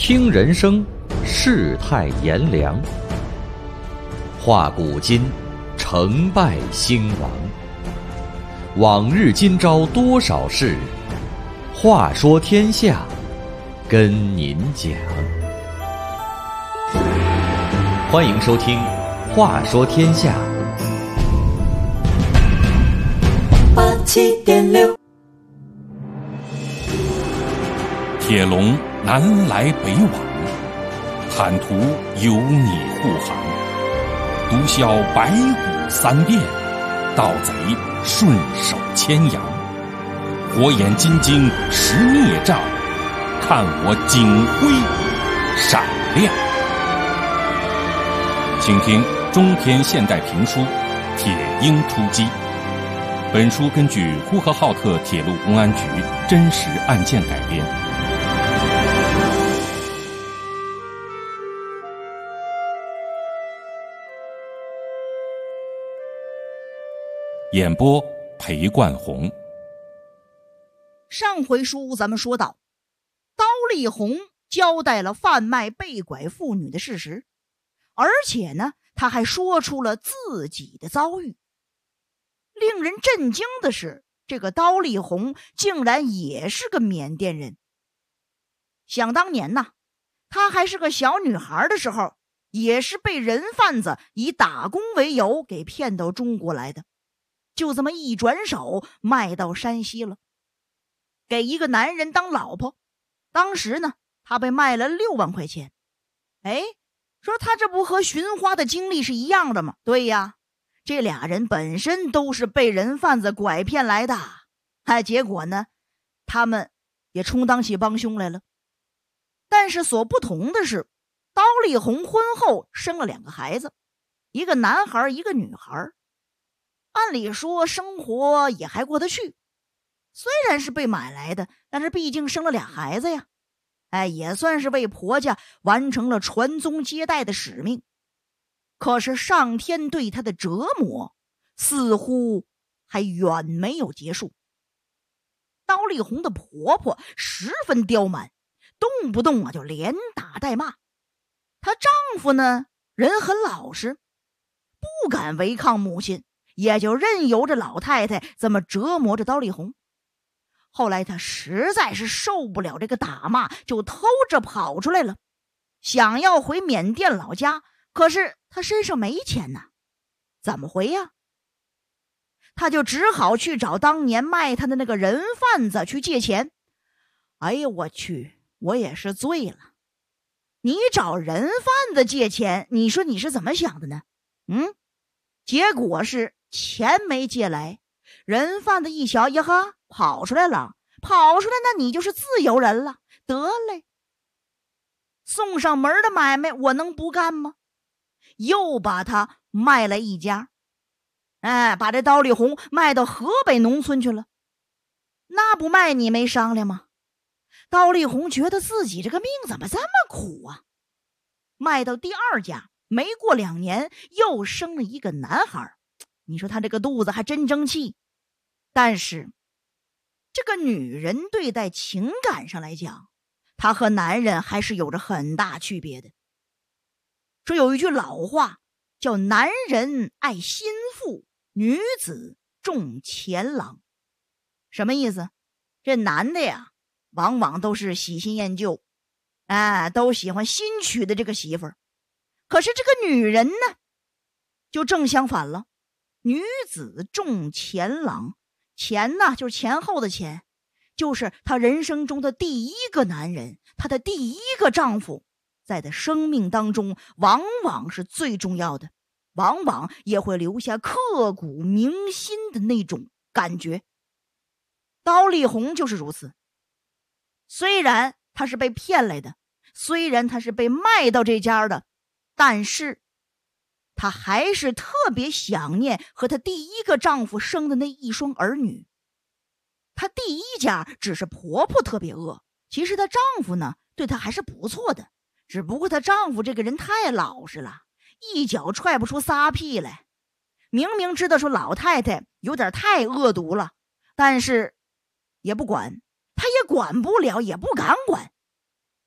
听人生，世态炎凉；话古今，成败兴亡。往日今朝多少事，话说天下，跟您讲。欢迎收听《话说天下》。 87.6， 铁笼南来北往，坦途有你护航。毒枭白骨三变，盗贼顺手牵羊。火眼金睛识孽障，看我警徽闪亮。请听中篇现代评书《铁鹰出击》。本书根据呼和浩特铁路公安局真实案件改编。演播裴冠红。 上回书咱们说到，刀立红交代了贩卖被拐妇女的事实，而且呢，他还说出了自己的遭遇。令人震惊的是，这个刀立红竟然也是个缅甸人。想当年呢，她还是个小女孩的时候，也是被人贩子以打工为由给骗到中国来的，就这么一转手卖到山西了，给一个男人当老婆。当时呢，她被卖了6万块钱。说她这不和寻花的经历是一样的吗？对呀，这俩人本身都是被人贩子拐骗来的，结果呢，他们也充当起帮凶来了。但是所不同的是，刀立红婚后生了2个孩子，一个男孩一个女孩。按理说生活也还过得去，虽然是被买来的，但是毕竟生了俩孩子呀，也算是为婆家完成了传宗接代的使命。可是上天对她的折磨似乎还远没有结束。刀立红的婆婆十分刁蛮，动不动就连打带骂。她丈夫呢，人很老实，不敢违抗母亲，也就任由着老太太这么折磨着刀立红。后来她实在是受不了这个打骂，就偷着跑出来了，想要回缅甸老家。可是她身上没钱呐，怎么回呀？她就只好去找当年卖她的那个人贩子去借钱。哎呀，我去，我也是醉了。你找人贩子借钱，你说你是怎么想的呢？结果是钱没借来，人贩子一瞧，呀哈，跑出来了，那你就是自由人了，得嘞，送上门的买卖我能不干吗？又把他卖了一家，把这刀立红卖到河北农村去了。那不卖你没商量吗？刀立红觉得自己这个命怎么这么苦啊？卖到第2家，没过2年又生了一个男孩。你说他这个肚子还真争气。但是这个女人对待情感上来讲，她和男人还是有着很大区别的。说有一句老话叫男人爱心腹，女子重钱郎。什么意思？这男的呀，往往都是喜新厌旧，都喜欢新娶的这个媳妇儿。可是这个女人呢，就正相反了，女子重钱郎。钱呢，就是前后的钱，就是她人生中的第一个男人，她的第一个丈夫，在她生命当中往往是最重要的，往往也会留下刻骨铭心的那种感觉。刀立红就是如此。虽然她是被骗来的，虽然她是被卖到这家的，但是她还是特别想念和她第一个丈夫生的那一双儿女。她第一家只是婆婆特别恶，其实她丈夫呢对她还是不错的，只不过她丈夫这个人太老实了，一脚踹不出仨屁来。明明知道说老太太有点太恶毒了，但是也不管，她也管不了，也不敢管。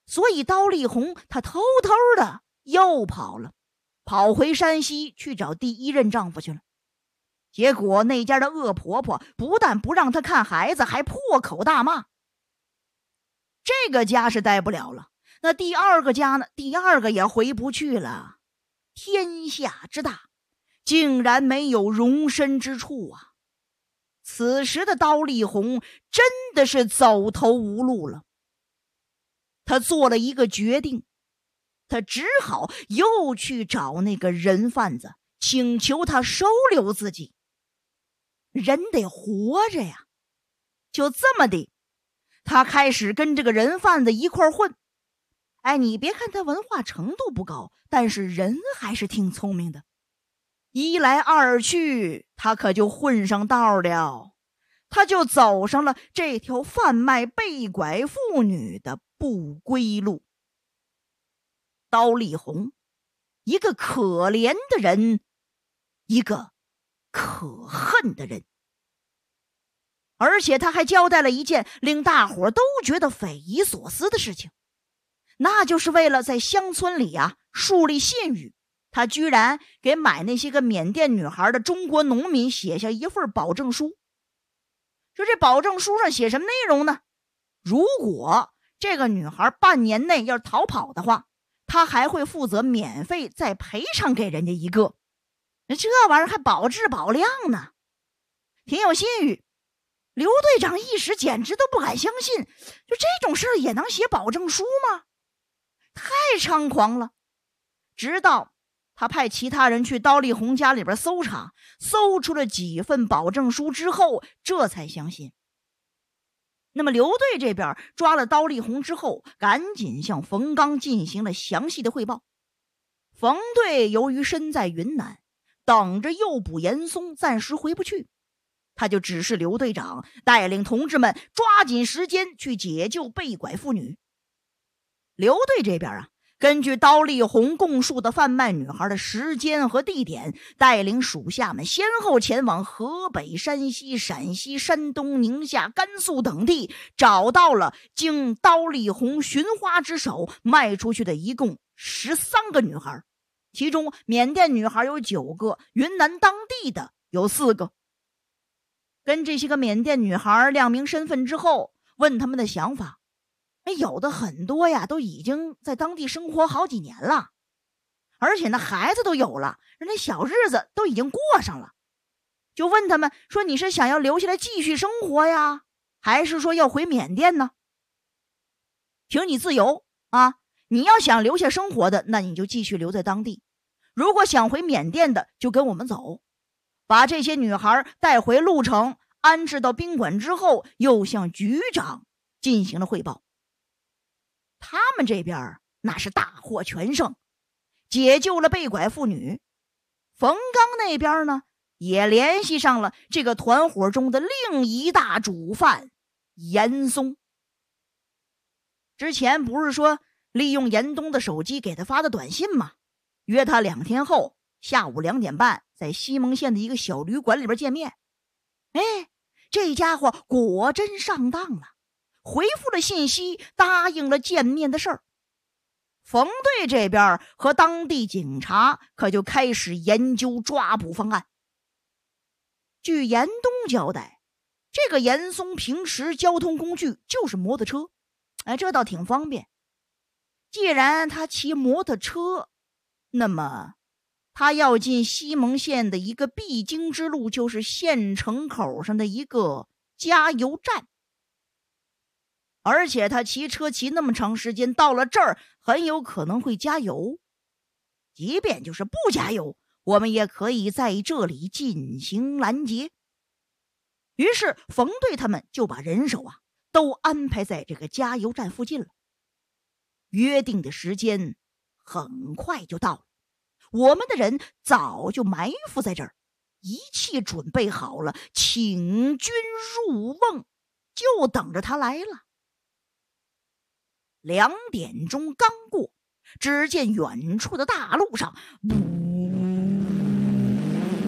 所以刀力红他偷偷的又跑回山西去找第一任丈夫去了。结果那家的恶婆婆不但不让他看孩子，还破口大骂。这个家是待不了了，那第二个家呢？第二个也回不去了。天下之大，竟然没有容身之处啊！此时的刀力红真的是走投无路了。他做了一个决定，他只好又去找那个人贩子，请求他收留自己。人得活着呀。就这么的，他开始跟这个人贩子一块混。你别看他文化程度不高，但是人还是挺聪明的。一来二去，他可就混上道了，他就走上了这条贩卖被拐妇女的不归路。刀力红，一个可怜的人，一个可恨的人。而且他还交代了一件令大伙都觉得匪夷所思的事情，那就是为了在乡村里树立信誉，他居然给买那些个缅甸女孩的中国农民写下一份保证书。说这保证书上写什么内容呢？如果这个女孩半年内要逃跑的话，他还会负责免费再赔偿给人家一个。这玩意儿还保质保量呢，挺有信誉。刘队长一时简直都不敢相信，就这种事儿也能写保证书吗？太猖狂了。直到他派其他人去刀力红家里边搜查，搜出了几份保证书之后，这才相信。那么刘队这边抓了刀力红之后，赶紧向冯刚进行了详细的汇报。冯队由于身在云南，等着诱捕严嵩，暂时回不去，他就指示刘队长带领同志们抓紧时间去解救被拐妇女。刘队这边根据刀力红供述的贩卖女孩的时间和地点，带领属下们先后前往河北、山西、陕西、山东、宁夏、甘肃等地，找到了经刀力红寻花之手卖出去的一共13个女孩，其中缅甸女孩有9个，云南当地的有4个。跟这些个缅甸女孩亮明身份之后，问他们的想法，有的很多都已经在当地生活好几年了，而且那孩子都有了，人家小日子都已经过上了。就问他们说，你是想要留下来继续生活呀，还是说要回缅甸呢？凭你自由你要想留下生活的，那你就继续留在当地，如果想回缅甸的，就跟我们走。把这些女孩带回鹿城，安置到宾馆之后，又向局长进行了汇报。他们这边那是大获全胜，解救了被拐妇女。冯刚那边呢，也联系上了这个团伙中的另一大主犯严嵩。之前不是说利用严冬的手机给他发的短信吗？约他2天后下午2点半在西蒙县的一个小旅馆里边见面。这家伙果真上当了，回复了信息，答应了见面的事儿。冯队这边和当地警察可就开始研究抓捕方案。据严冬交代，这个严嵩平时交通工具就是摩托车，这倒挺方便。既然他骑摩托车，那么他要进西蒙县的一个必经之路，就是县城口上的一个加油站。而且他骑车骑那么长时间，到了这儿很有可能会加油。即便就是不加油，我们也可以在这里进行拦截。于是冯队他们就把人手都安排在这个加油站附近了。约定的时间很快就到了，我们的人早就埋伏在这儿，一切准备好了，请君入瓮，就等着他来了。2点钟刚过，只见远处的大路上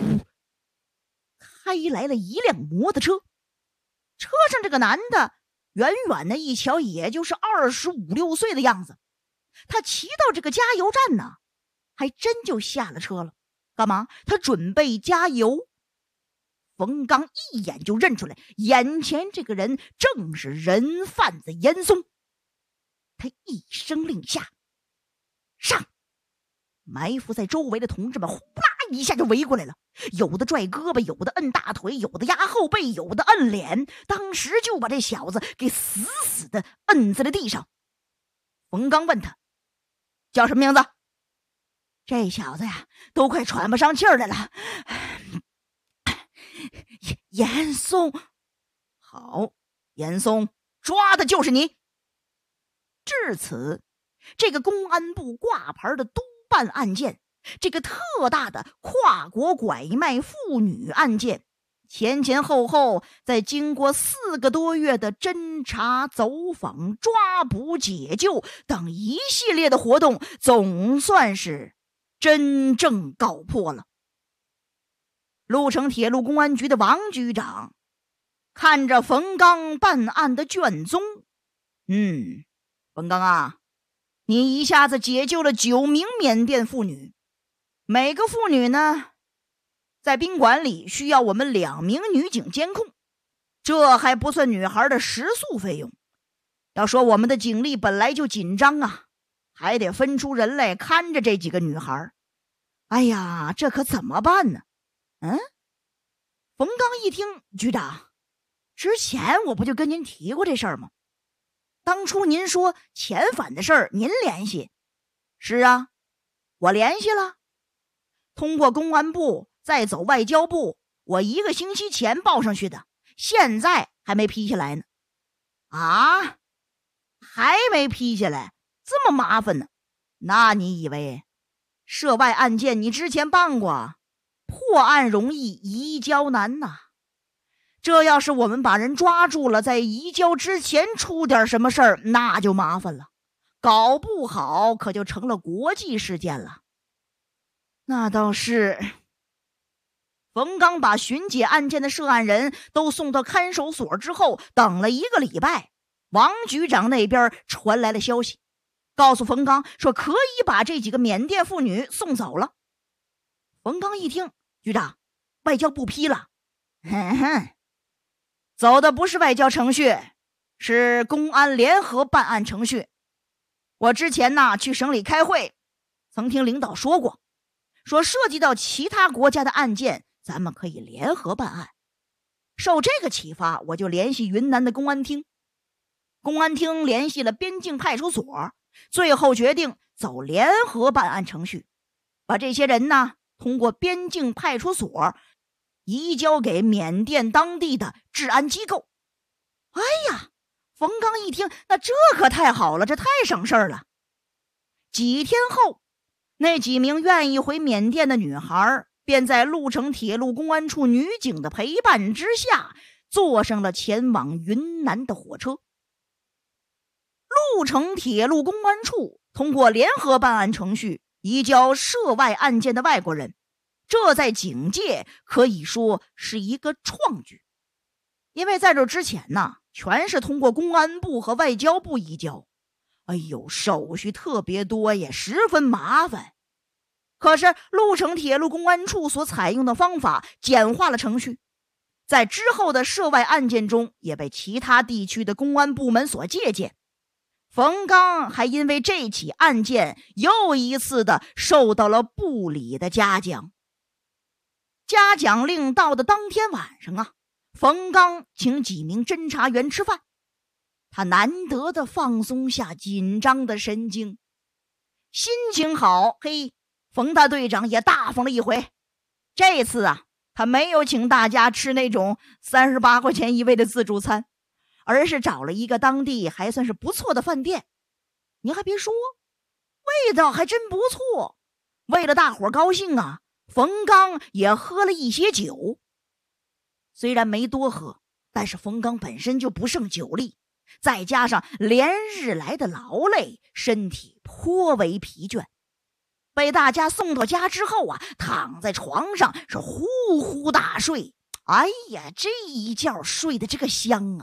开来了一辆摩托车，车上这个男的远远的一瞧，也就是25、26岁的样子。他骑到这个加油站呢，还真就下了车了。干嘛？他准备加油。冯刚一眼就认出来，眼前这个人正是人贩子严嵩。他一声令下，上！埋伏在周围的同志们呼啦一下就围过来了，有的拽胳膊，有的摁大腿，有的压后背，有的摁脸，当时就把这小子给死死的摁在了地上。冯刚问他叫什么名字？这小子呀，都快喘不上气儿来了。严嵩。好，严嵩，抓的就是你。至此，这个公安部挂牌的督办案件，这个特大的跨国拐卖妇女案件，前前后后在经过4个多月的侦查、走访、抓捕、解救等一系列的活动，总算是真正告破了。鹿城铁路公安局的王局长看着冯刚办案的卷宗，冯刚啊，你一下子解救了9名缅甸妇女，每个妇女呢，在宾馆里需要我们2名女警监控，这还不算女孩的食宿费用。要说我们的警力本来就紧张啊，还得分出人来看着这几个女孩。哎呀，这可怎么办呢？冯刚一听，局长，之前我不就跟您提过这事儿吗？当初您说遣返的事儿您联系。是啊，我联系了，通过公安部再走外交部，我1个星期前报上去的，现在还没批下来呢。啊，还没批下来，这么麻烦呢？那你以为涉外案件你之前办过，破案容易移交难呐。这要是我们把人抓住了，在移交之前出点什么事儿，那就麻烦了，搞不好可就成了国际事件了。那倒是。冯刚把巡解案件的涉案人都送到看守所之后，等了1个礼拜，王局长那边传来了消息，告诉冯刚说可以把这几个缅甸妇女送走了。冯刚一听，局长，外交部批了。走的不是外交程序，是公安联合办案程序。我之前呢去省里开会，曾听领导说过，说涉及到其他国家的案件，咱们可以联合办案。受这个启发，我就联系云南的公安厅，公安厅联系了边境派出所，最后决定走联合办案程序，把这些人呢通过边境派出所移交给缅甸当地的治安机构。哎呀，冯刚一听，那这可太好了，这太省事儿了。几天后，那几名愿意回缅甸的女孩便在鹿城铁路公安处女警的陪伴之下，坐上了前往云南的火车。鹿城铁路公安处通过联合办案程序移交涉外案件的外国人，这在警界可以说是一个创举。因为在这之前呢，全是通过公安部和外交部移交，哎呦，手续特别多，也十分麻烦。可是鹿城铁路公安处所采用的方法简化了程序，在之后的涉外案件中也被其他地区的公安部门所借鉴。冯刚还因为这起案件又一次的受到了部里的嘉奖。嘉奖令到的当天晚上啊，冯刚请几名侦查员吃饭，他难得的放松下紧张的神经，心情好。冯大队长也大方了一回。这次啊，他没有请大家吃那种38块钱一位的自助餐，而是找了一个当地还算是不错的饭店。您还别说，味道还真不错。为了大伙高兴啊，冯刚也喝了一些酒。虽然没多喝，但是冯刚本身就不胜酒力，再加上连日来的劳累，身体颇为疲倦。被大家送到家之后啊，躺在床上是呼呼大睡。哎呀，这一觉睡得这个香啊，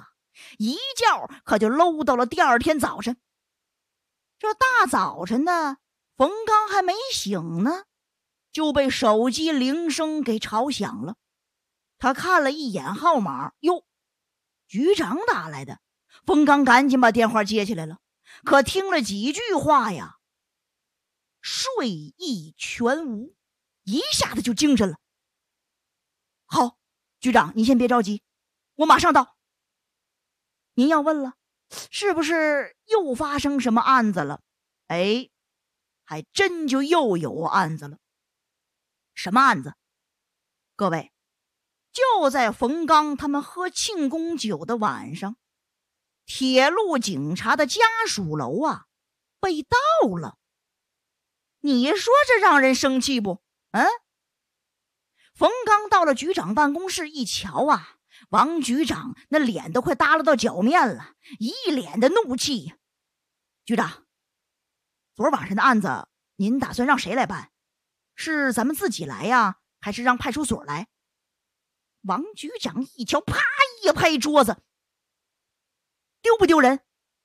一觉可就搂到了第二天早晨。这大早晨的，冯刚还没醒呢，就被手机铃声给吵响了。他看了一眼号码，哟，局长打来的。冯刚赶紧把电话接起来了，可听了几句话呀，睡意全无，一下子就精神了。好，局长，您先别着急，我马上到。您要问了，是不是又发生什么案子了？哎，还真就又有案子了。什么案子？各位，就在冯刚他们喝庆功酒的晚上，铁路警察的家属楼啊被盗了。你说这让人生气不？冯刚到了局长办公室一瞧啊，王局长那脸都快耷拉到脚面了，一脸的怒气。局长，昨晚上的案子您打算让谁来办？是咱们自己来呀，还是让派出所来？王局长一瞧，啪一拍桌子，丢不丢人？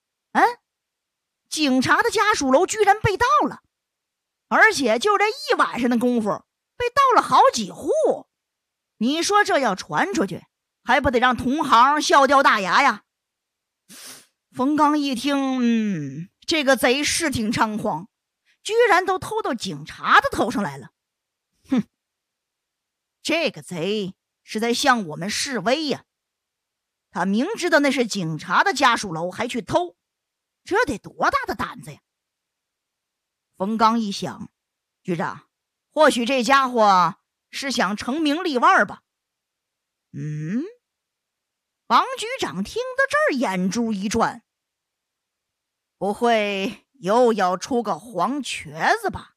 警察的家属楼居然被盗了，而且就这一晚上的功夫被盗了好几户。你说这要传出去，还不得让同行笑掉大牙呀？冯刚一听，这个贼是挺猖狂，居然都偷到警察的头上来了。哼，这个贼是在向我们示威呀！他明知道那是警察的家属楼还去偷，这得多大的胆子呀！冯刚一想，局长，或许这家伙是想成名立万吧？王局长听到这儿眼珠一转，不会又要出个黄瘸子吧？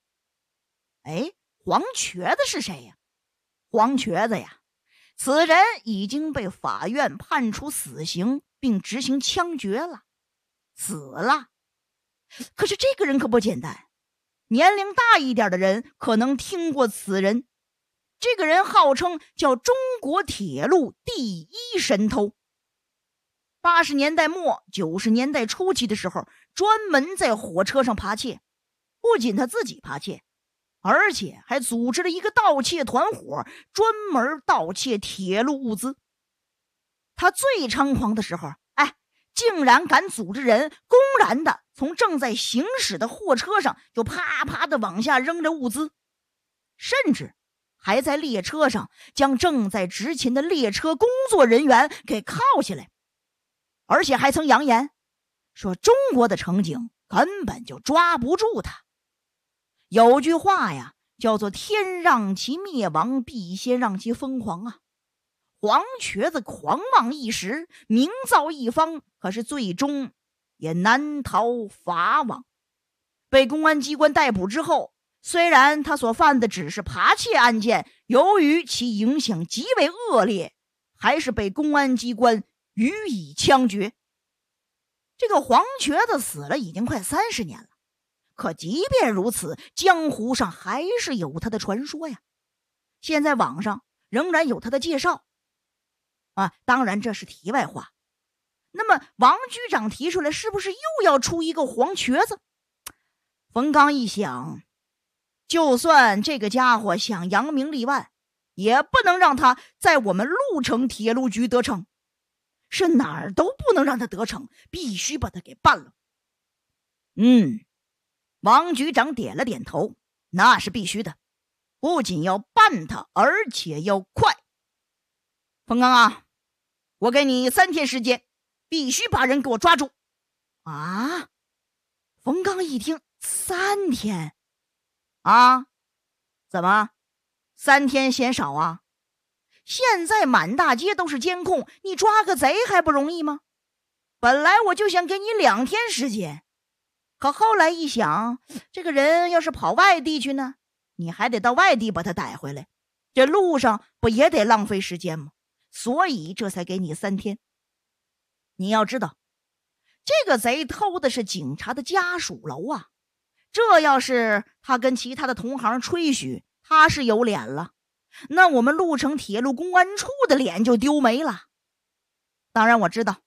黄瘸子是谁呀？黄瘸子呀，此人已经被法院判处死刑并执行枪决了，死了。可是这个人可不简单，年龄大一点的人可能听过此人。这个人号称叫中国铁路第一神偷。80年代末90年代初期的时候，专门在火车上扒窃，不仅他自己扒窃，而且还组织了一个盗窃团伙，专门盗窃铁路物资。他最猖狂的时候，竟然敢组织人公然的从正在行驶的货车上就啪啪的往下扔着物资，甚至还在列车上将正在执勤的列车工作人员给铐下来，而且还曾扬言说中国的乘警根本就抓不住他。有句话呀，叫做天让其灭亡，必先让其疯狂啊。黄瘸子狂妄一时，名噪一方，可是最终也难逃法网。被公安机关逮捕之后，虽然他所犯的只是扒窃案件，由于其影响极为恶劣，还是被公安机关予以枪决。这个黄瘸子死了已经快30年了，可即便如此，江湖上还是有他的传说呀。现在网上仍然有他的介绍当然这是题外话。那么王局长提出来，是不是又要出一个黄瘸子？冯刚一想，就算这个家伙想扬名立万，也不能让他在我们鹿城铁路局得逞，是哪儿都不能让他得逞，必须把他给办了。王局长点了点头，那是必须的，不仅要办他，而且要快。冯刚啊，我给你3天时间，必须把人给我抓住。冯刚一听3天怎么3天嫌少啊？现在满大街都是监控，你抓个贼还不容易吗？本来我就想给你2天时间，可后来一想，这个人要是跑外地去呢，你还得到外地把他逮回来，这路上不也得浪费时间吗？所以这才给你3天。你要知道，这个贼偷的是警察的家属楼啊，这要是他跟其他的同行吹嘘他是有脸了，那我们鹿城铁路公安处的脸就丢没了。当然我知道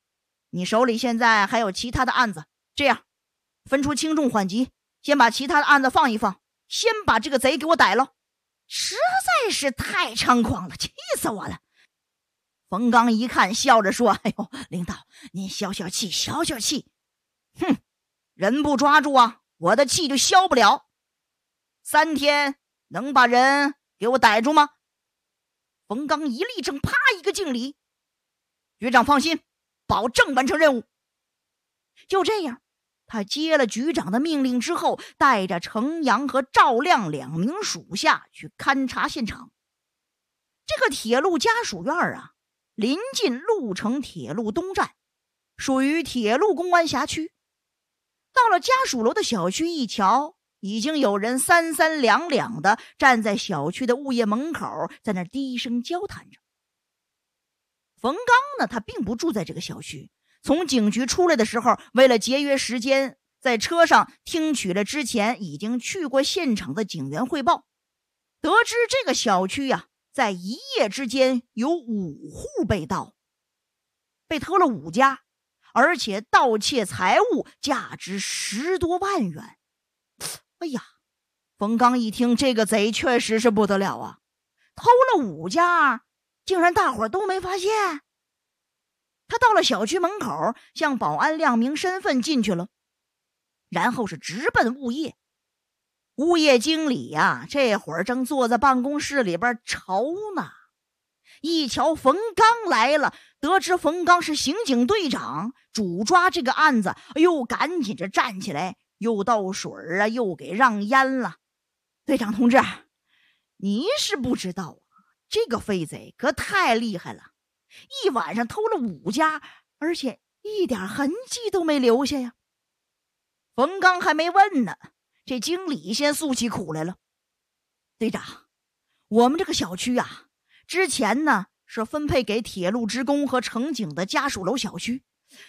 你手里现在还有其他的案子，这样分出轻重缓急，先把其他的案子放一放，先把这个贼给我逮了。实在是太猖狂了，气死我了。冯刚一看，笑着说：哎呦，领导您消消气，消消气。哼，人不抓住啊，我的气就消不了。3天能把人给我逮住吗？冯刚一立正，啪一个敬礼。局长放心，保证完成任务。就这样，他接了局长的命令之后，带着程阳和赵亮2名属下去勘察现场。这个铁路家属院啊，临近鹿城铁路东站，属于铁路公安辖区。到了家属楼的小区一瞧，已经有人3三2两的站在小区的物业门口，在那低声交谈着。冯刚呢，他并不住在这个小区，从警局出来的时候，为了节约时间，在车上听取了之前已经去过现场的警员汇报，得知这个小区啊，在一夜之间有5户被盗，被偷了5家，而且盗窃财物价值10多万元。哎呀，冯刚一听，这个贼确实是不得了啊，偷了5家，竟然大伙儿都没发现。他到了小区门口，向保安亮明身份进去了，然后是直奔物业。物业经理呀，这会儿正坐在办公室里边愁呢。一瞧冯刚来了，得知冯刚是刑警队长，主抓这个案子，哎呦，赶紧着站起来，又倒水啊，又给让烟了。队长同志，你是不知道啊，这个飞贼可太厉害了，一晚上偷了5家，而且一点痕迹都没留下呀。冯刚还没问呢，这经理先诉起苦来了。队长，我们这个小区啊，之前呢是分配给铁路职工和乘警的家属楼小区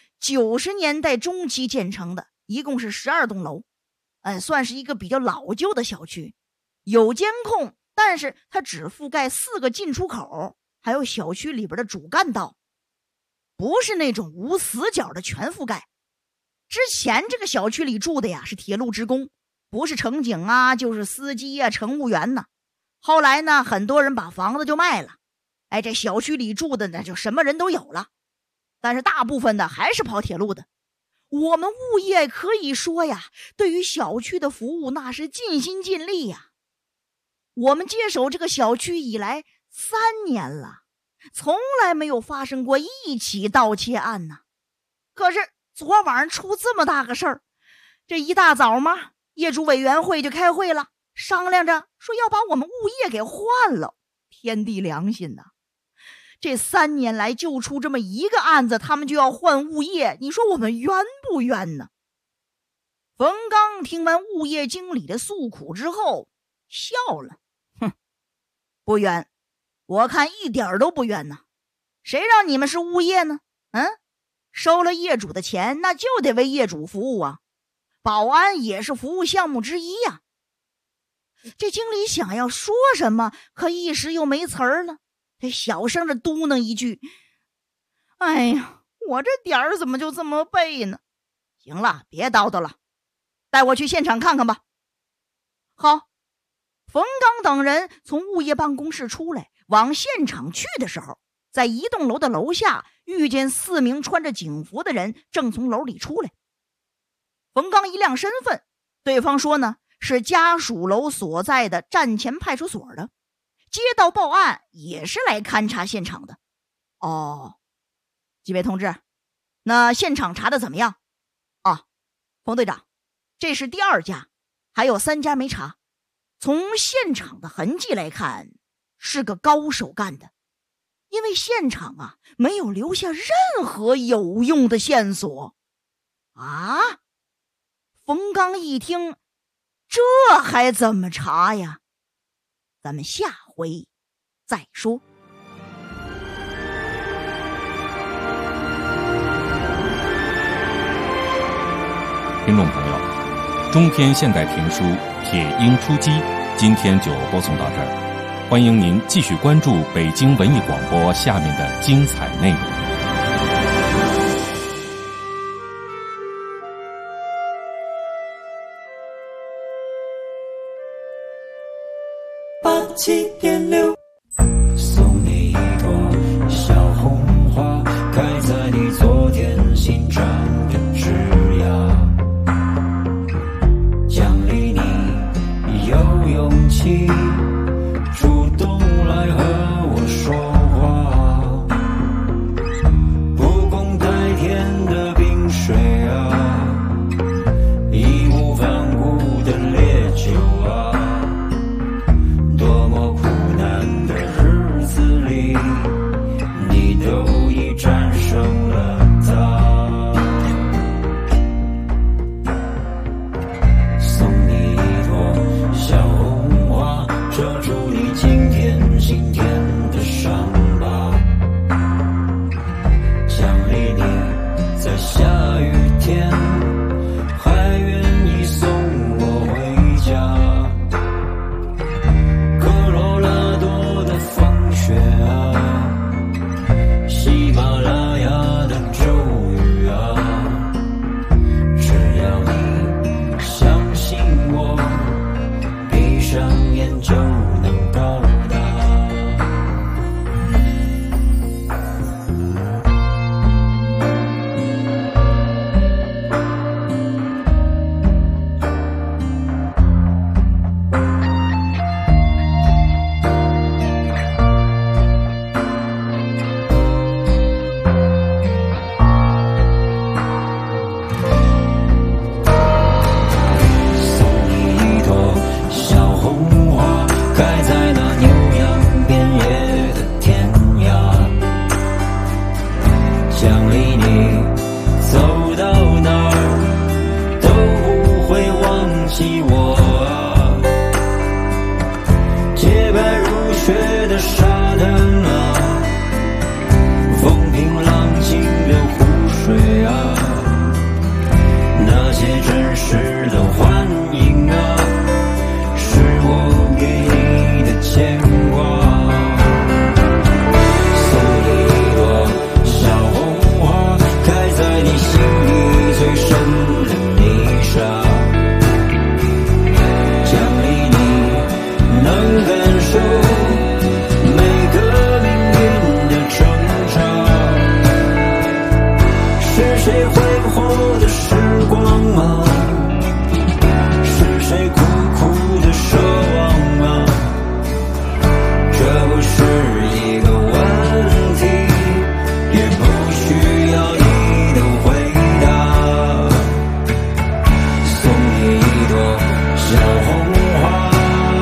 ，90年代中期建成的，一共是12栋楼，算是一个比较老旧的小区，有监控，但是它只覆盖4个进出口，还有小区里边的主干道，不是那种无死角的全覆盖。之前这个小区里住的呀是铁路职工，不是乘警啊，就是司机啊、乘务员呢。后来呢，很多人把房子就卖了，这小区里住的呢就什么人都有了，但是大部分的还是跑铁路的。我们物业可以说呀，对于小区的服务那是尽心尽力呀。我们接手这个小区以来3年了，从来没有发生过一起盗窃案呢。可是昨晚上出这么大个事儿，这一大早嘛，业主委员会就开会了，商量着说要把我们物业给换了。天地良心呐！这3年来就出这么一个案子，他们就要换物业，你说我们冤不冤呢？冯刚听完物业经理的诉苦之后笑了，哼，不冤，我看一点都不冤呢。谁让你们是物业呢？收了业主的钱，那就得为业主服务啊。保安也是服务项目之一呀。这经理想要说什么，可一时又没词儿了，这小声的嘟囔一句：哎呀，我这点儿怎么就这么背呢？行了，别叨叨了，带我去现场看看吧。好，冯刚等人从物业办公室出来，往现场去的时候，在一栋楼的楼下遇见4名穿着警服的人正从楼里出来。冯刚一亮身份，对方说呢是家属楼所在的站前派出所的，接到报案也是来勘察现场的。哦，几位同志，那现场查的怎么样？冯队长，这是第2家，还有3家没查。从现场的痕迹来看，是个高手干的，因为现场啊没有留下任何有用的线索。啊！冯刚一听，这还怎么查呀？咱们下回再说。 听众朋友，中篇现代评书《铁鹰出击》今天就播送到这儿，欢迎您继续关注北京文艺广播下面的精彩内容。 97.6，送你一朵小红花，开在你昨天新长的枝桠，奖励你有勇气主动来和我说话，不共戴天的冰水啊，义无反顾的烈酒啊，多么苦难的日子里，你都已战胜了它。送你一朵小红花，遮住你今天心田的伤疤，奖励你在下雨天还愿意送我回家。科罗拉多的风雪啊，喜马拉雅的骤雨啊，只要你相信我，闭上眼就能到达。送你一朵小红花，开在那牛羊遍野的天涯，奖励你走到哪儿都不会忘记我啊，洁白如雪的沙滩啊，风平浪静的湖水啊，那些真实的欢迎啊，是我给你的牵挂。送你一朵小红花，开在你心里最深的泥沙，奖励你能感受每个命运的挣扎。是谁挥霍的时光啊，是谁苦苦的奢望啊，这不是一个问题，也不需要你的回答。送你一朵小红花。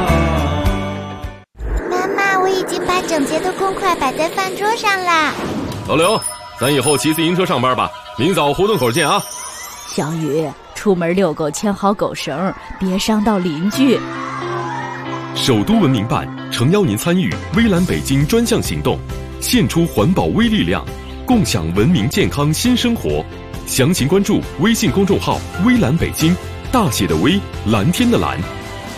妈妈，我已经把整洁的公筷摆在饭桌上啦。 老刘，咱以后骑自行车上班吧，明早胡同口见啊。 小雨，出门遛狗牵好狗绳，别伤到邻居。 首都文明办诚邀您参与微蓝北京专项行动，献出环保微力量，共享文明健康新生活。详情关注微信公众号微蓝北京，大写的微，蓝天的蓝。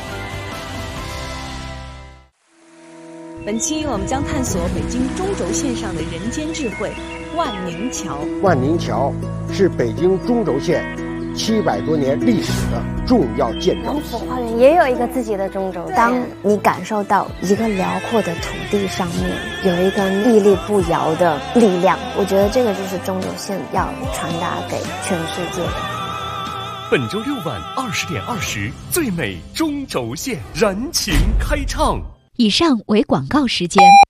本期我们将探索北京中轴线上的人间智慧——万宁桥。 万宁桥是北京中轴线700多年历史的重要建筑。 王府花园也有一个自己的中轴线。当你感受到一个辽阔的土地上面有一根屹立不摇的力量，我觉得这个就是中轴线要传达给全世界的。 本周6晚20点20，最美中轴线燃情开唱。 以上为广告时间。